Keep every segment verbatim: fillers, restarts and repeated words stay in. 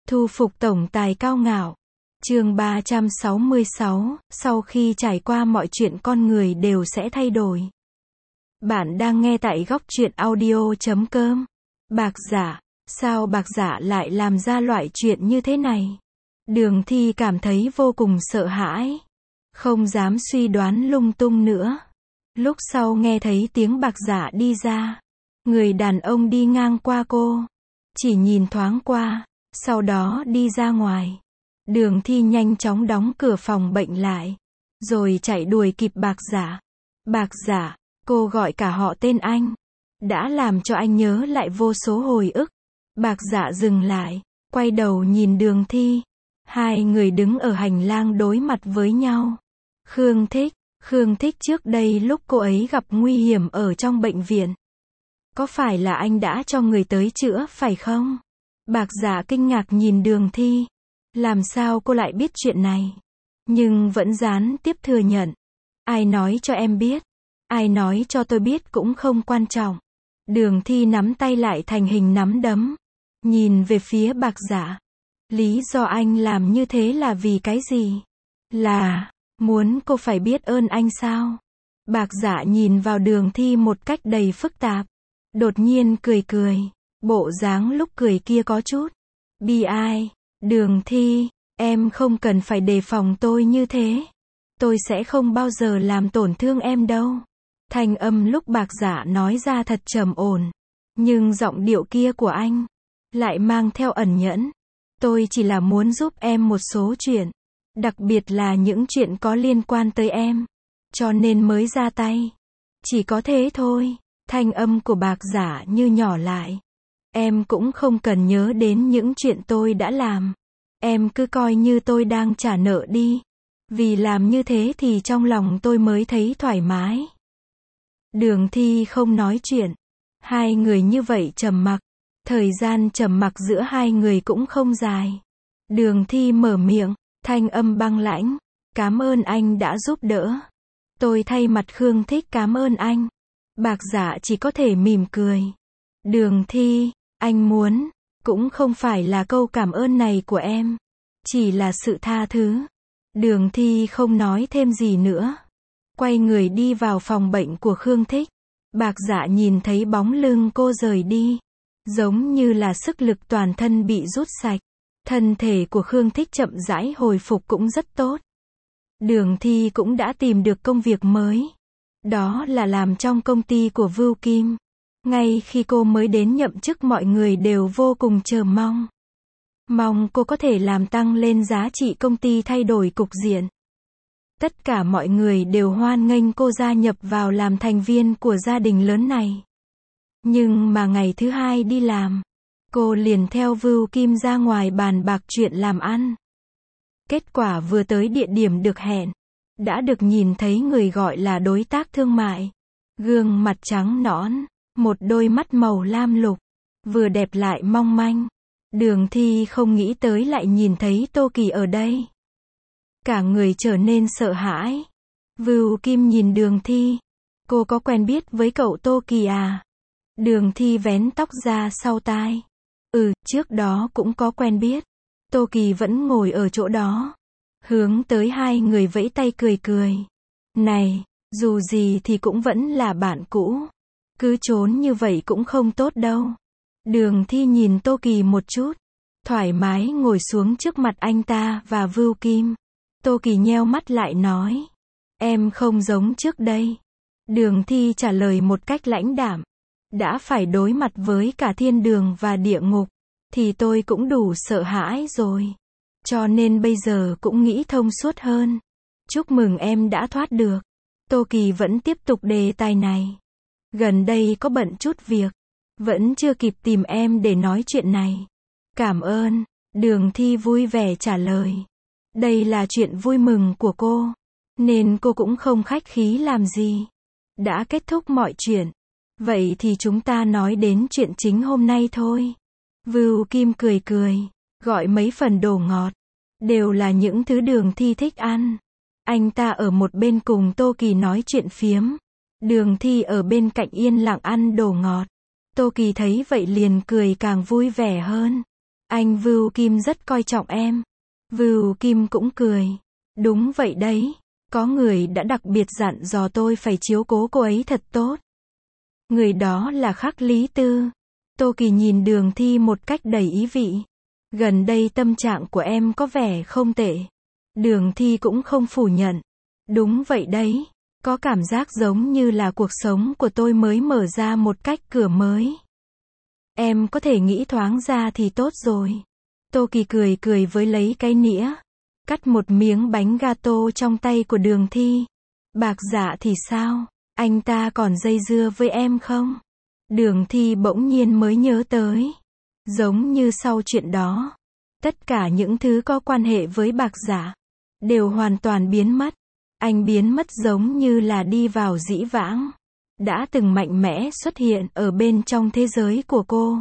Thu phục tổng tài cao ngạo. Chương ba trăm sáu mươi sáu, sau khi trải qua mọi chuyện con người đều sẽ thay đổi. Bạn đang nghe tại góc truyện audio chấm com. Bạc Giả, sao Bạc Giả lại làm ra loại chuyện như thế này? Đường Thi cảm thấy vô cùng sợ hãi, không dám suy đoán lung tung nữa. Lúc sau nghe thấy tiếng Bạc Giả đi ra, người đàn ông đi ngang qua cô, chỉ nhìn thoáng qua, sau đó đi ra ngoài. Đường Thi nhanh chóng đóng cửa phòng bệnh lại, rồi chạy đuổi kịp Bạc Giả. Bạc Giả, cô gọi cả họ tên anh, đã làm cho anh nhớ lại vô số hồi ức. Bạc Giả dừng lại, quay đầu nhìn Đường Thi. Hai người đứng ở hành lang đối mặt với nhau. Khương Thích, Khương Thích trước đây lúc cô ấy gặp nguy hiểm ở trong bệnh viện. Có phải là anh đã cho người tới chữa phải không? Bạc Giả kinh ngạc nhìn Đường Thi. Làm sao cô lại biết chuyện này? Nhưng vẫn gián tiếp thừa nhận. Ai nói cho em biết? Ai nói cho tôi biết cũng không quan trọng. Đường Thi nắm tay lại thành hình nắm đấm, nhìn về phía Bạc Giả. Lý do anh làm như thế là vì cái gì? Là muốn cô phải biết ơn anh sao? Bạc Giả nhìn vào Đường Thi một cách đầy phức tạp, đột nhiên cười cười. Bộ dáng lúc cười kia có chút bi ai. Đường Thi, em không cần phải đề phòng tôi như thế. Tôi sẽ không bao giờ làm tổn thương em đâu. Thanh âm lúc Bạc Giả nói ra thật trầm ổn, nhưng giọng điệu kia của anh lại mang theo ẩn nhẫn. Tôi chỉ là muốn giúp em một số chuyện, đặc biệt là những chuyện có liên quan tới em, cho nên mới ra tay. Chỉ có thế thôi. Thanh âm của Bạc Giả như nhỏ lại. Em cũng không cần nhớ đến những chuyện tôi đã làm. Em cứ coi như tôi đang trả nợ đi. Vì làm như thế thì trong lòng tôi mới thấy thoải mái. Đường Thi không nói chuyện. Hai người như vậy trầm mặc. Thời gian trầm mặc giữa hai người cũng không dài. Đường Thi mở miệng, thanh âm băng lãnh. Cảm ơn anh đã giúp đỡ. Tôi thay mặt Khương Thích cảm ơn anh. Bạc Giả chỉ có thể mỉm cười. Đường Thi, anh muốn, cũng không phải là câu cảm ơn này của em, chỉ là sự tha thứ. Đường Thi không nói thêm gì nữa, quay người đi vào phòng bệnh của Khương Thích. Bạc Giả nhìn thấy bóng lưng cô rời đi, giống như là sức lực toàn thân bị rút sạch. Thân thể của Khương Thích chậm rãi hồi phục cũng rất tốt. Đường Thi cũng đã tìm được công việc mới. Đó là làm trong công ty của Vưu Kim. Ngay khi cô mới đến nhậm chức mọi người đều vô cùng chờ mong. Mong cô có thể làm tăng lên giá trị công ty, thay đổi cục diện. Tất cả mọi người đều hoan nghênh cô gia nhập vào làm thành viên của gia đình lớn này. Nhưng mà ngày thứ hai đi làm, cô liền theo Vưu Kim ra ngoài bàn bạc chuyện làm ăn. Kết quả vừa tới địa điểm được hẹn, đã được nhìn thấy người gọi là đối tác thương mại. Gương mặt trắng nõn, một đôi mắt màu lam lục, vừa đẹp lại mong manh. Đường Thi không nghĩ tới lại nhìn thấy Tô Kỳ ở đây. Cả người trở nên sợ hãi. Vưu Kim nhìn Đường Thi. Cô có quen biết với cậu Tô Kỳ à? Đường Thi vén tóc ra sau tai. Ừ, trước đó cũng có quen biết. Tô Kỳ vẫn ngồi ở chỗ đó, hướng tới hai người vẫy tay cười cười. Này, dù gì thì cũng vẫn là bạn cũ. Cứ trốn như vậy cũng không tốt đâu. Đường Thi nhìn Tô Kỳ một chút, thoải mái ngồi xuống trước mặt anh ta và Vưu Kim. Tô Kỳ nheo mắt lại nói, em không giống trước đây. Đường Thi trả lời một cách lãnh đạm. Đã phải đối mặt với cả thiên đường và địa ngục, thì tôi cũng đủ sợ hãi rồi. Cho nên bây giờ cũng nghĩ thông suốt hơn. Chúc mừng em đã thoát được. Tô Kỳ vẫn tiếp tục đề tài này. Gần đây có bận chút việc, vẫn chưa kịp tìm em để nói chuyện này. Cảm ơn. Đường Thi vui vẻ trả lời. Đây là chuyện vui mừng của cô, nên cô cũng không khách khí làm gì. Đã kết thúc mọi chuyện, vậy thì chúng ta nói đến chuyện chính hôm nay thôi. Vưu Kim cười cười, gọi mấy phần đồ ngọt. Đều là những thứ Đường Thi thích ăn. Anh ta ở một bên cùng Tô Kỳ nói chuyện phiếm. Đường Thi ở bên cạnh yên lặng ăn đồ ngọt. Tô Kỳ thấy vậy liền cười càng vui vẻ hơn. Anh Vưu Kim rất coi trọng em. Vưu Kim cũng cười. Đúng vậy đấy. Có người đã đặc biệt dặn dò tôi phải chiếu cố cô ấy thật tốt. Người đó là Khắc Lý Tư. Tô Kỳ nhìn Đường Thi một cách đầy ý vị. Gần đây tâm trạng của em có vẻ không tệ. Đường Thi cũng không phủ nhận. Đúng vậy đấy. Có cảm giác giống như là cuộc sống của tôi mới mở ra một cách cửa mới. Em có thể nghĩ thoáng ra thì tốt rồi. Tô Kỳ cười cười với lấy cái nĩa. Cắt một miếng bánh gato trong tay của Đường Thi. Bạc Dạ thì sao? Anh ta còn dây dưa với em không? Đường Thi bỗng nhiên mới nhớ tới. Giống như sau chuyện đó. Tất cả những thứ có quan hệ với Bạc Dạ đều hoàn toàn biến mất. Anh biến mất giống như là đi vào dĩ vãng. Đã từng mạnh mẽ xuất hiện ở bên trong thế giới của cô.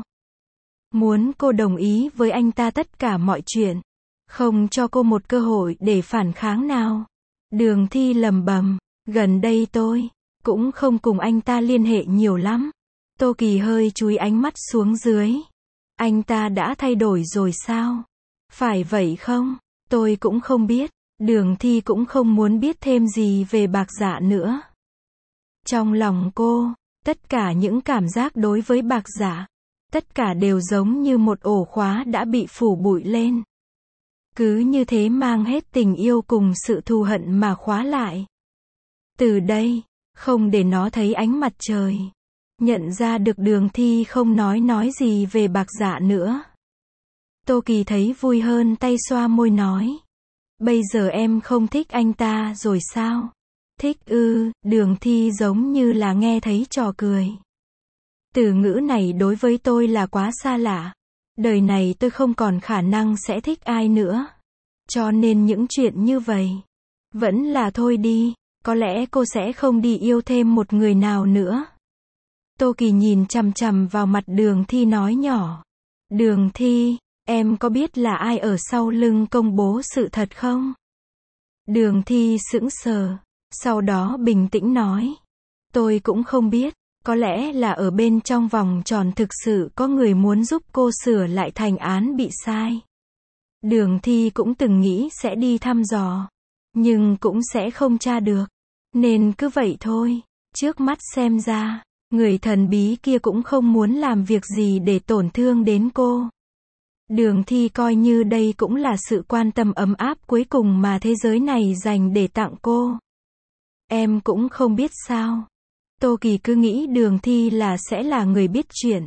Muốn cô đồng ý với anh ta tất cả mọi chuyện. Không cho cô một cơ hội để phản kháng nào. Đường Thi lầm bầm. Gần đây tôi cũng không cùng anh ta liên hệ nhiều lắm. Tô Kỳ hơi chúi ánh mắt xuống dưới. Anh ta đã thay đổi rồi sao? Phải vậy không? Tôi cũng không biết. Đường Thi cũng không muốn biết thêm gì về Bạc Dạ nữa. Trong lòng cô, tất cả những cảm giác đối với Bạc Dạ, tất cả đều giống như một ổ khóa đã bị phủ bụi lên. Cứ như thế mang hết tình yêu cùng sự thù hận mà khóa lại. Từ đây, không để nó thấy ánh mặt trời. Nhận ra được Đường Thi không nói nói gì về Bạc Dạ nữa. Tô Kỳ thấy vui hơn, tay xoa môi nói. Bây giờ em không thích anh ta rồi sao? Thích ư? Đường Thi giống như là nghe thấy trò cười. Từ ngữ này đối với tôi là quá xa lạ. Đời này tôi không còn khả năng sẽ thích ai nữa. Cho nên những chuyện như vậy, vẫn là thôi đi. Có lẽ cô sẽ không đi yêu thêm một người nào nữa. Tô Kỳ nhìn chằm chằm vào mặt Đường Thi nói nhỏ. Đường Thi, em có biết là ai ở sau lưng công bố sự thật không? Đường Thi sững sờ. Sau đó bình tĩnh nói. Tôi cũng không biết. Có lẽ là ở bên trong vòng tròn thực sự có người muốn giúp cô sửa lại thành án bị sai. Đường Thi cũng từng nghĩ sẽ đi thăm dò. Nhưng cũng sẽ không tra được. Nên cứ vậy thôi. Trước mắt xem ra, người thần bí kia cũng không muốn làm việc gì để tổn thương đến cô. Đường Thi coi như đây cũng là sự quan tâm ấm áp cuối cùng mà thế giới này dành để tặng cô. Em cũng không biết sao. Tô Kỳ cứ nghĩ Đường Thi là sẽ là người biết chuyện.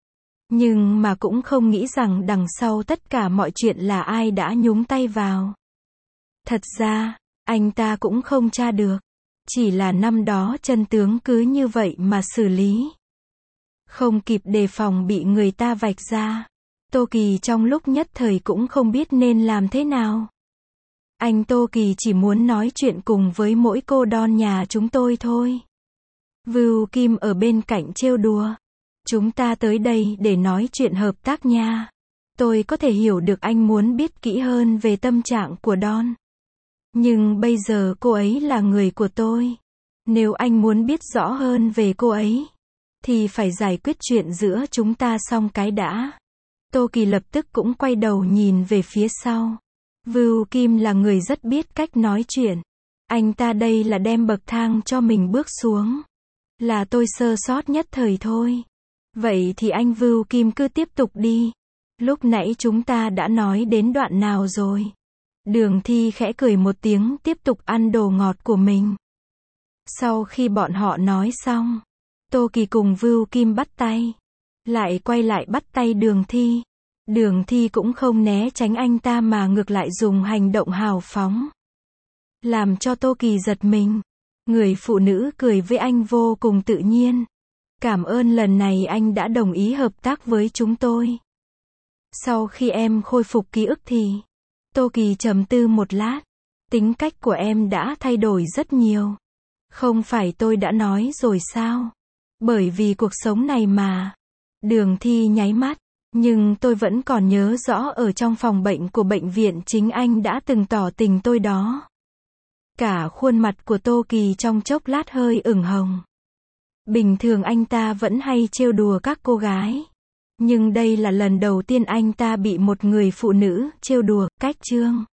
Nhưng mà cũng không nghĩ rằng đằng sau tất cả mọi chuyện là ai đã nhúng tay vào. Thật ra, anh ta cũng không tra được. Chỉ là năm đó chân tướng cứ như vậy mà xử lý. Không kịp đề phòng bị người ta vạch ra. Tô Kỳ trong lúc nhất thời cũng không biết nên làm thế nào. Anh Tô Kỳ chỉ muốn nói chuyện cùng với mỗi cô Don nhà chúng tôi thôi. Vưu Kim ở bên cạnh trêu đùa. Chúng ta tới đây để nói chuyện hợp tác nha. Tôi có thể hiểu được anh muốn biết kỹ hơn về tâm trạng của Don. Nhưng bây giờ cô ấy là người của tôi. Nếu anh muốn biết rõ hơn về cô ấy, thì phải giải quyết chuyện giữa chúng ta xong cái đã. Tô Kỳ lập tức cũng quay đầu nhìn về phía sau. Vưu Kim là người rất biết cách nói chuyện. Anh ta đây là đem bậc thang cho mình bước xuống. Là tôi sơ sót nhất thời thôi. Vậy thì anh Vưu Kim cứ tiếp tục đi. Lúc nãy chúng ta đã nói đến đoạn nào rồi? Đường Thi khẽ cười một tiếng tiếp tục ăn đồ ngọt của mình. Sau khi bọn họ nói xong, Tô Kỳ cùng Vưu Kim bắt tay. Lại quay lại bắt tay Đường Thi. Đường Thi cũng không né tránh anh ta mà ngược lại dùng hành động hào phóng. Làm cho Tô Kỳ giật mình. Người phụ nữ cười với anh vô cùng tự nhiên. Cảm ơn lần này anh đã đồng ý hợp tác với chúng tôi. Sau khi em khôi phục ký ức thì... Tô Kỳ trầm tư một lát. Tính cách của em đã thay đổi rất nhiều. Không phải tôi đã nói rồi sao? Bởi vì cuộc sống này mà. Đường Thi nháy mắt. Nhưng tôi vẫn còn nhớ rõ ở trong phòng bệnh của bệnh viện chính anh đã từng tỏ tình tôi đó. Cả khuôn mặt của Tô Kỳ trong chốc lát hơi ửng hồng. Bình thường anh ta vẫn hay trêu đùa các cô gái. Nhưng đây là lần đầu tiên anh ta bị một người phụ nữ trêu đùa, cách chương.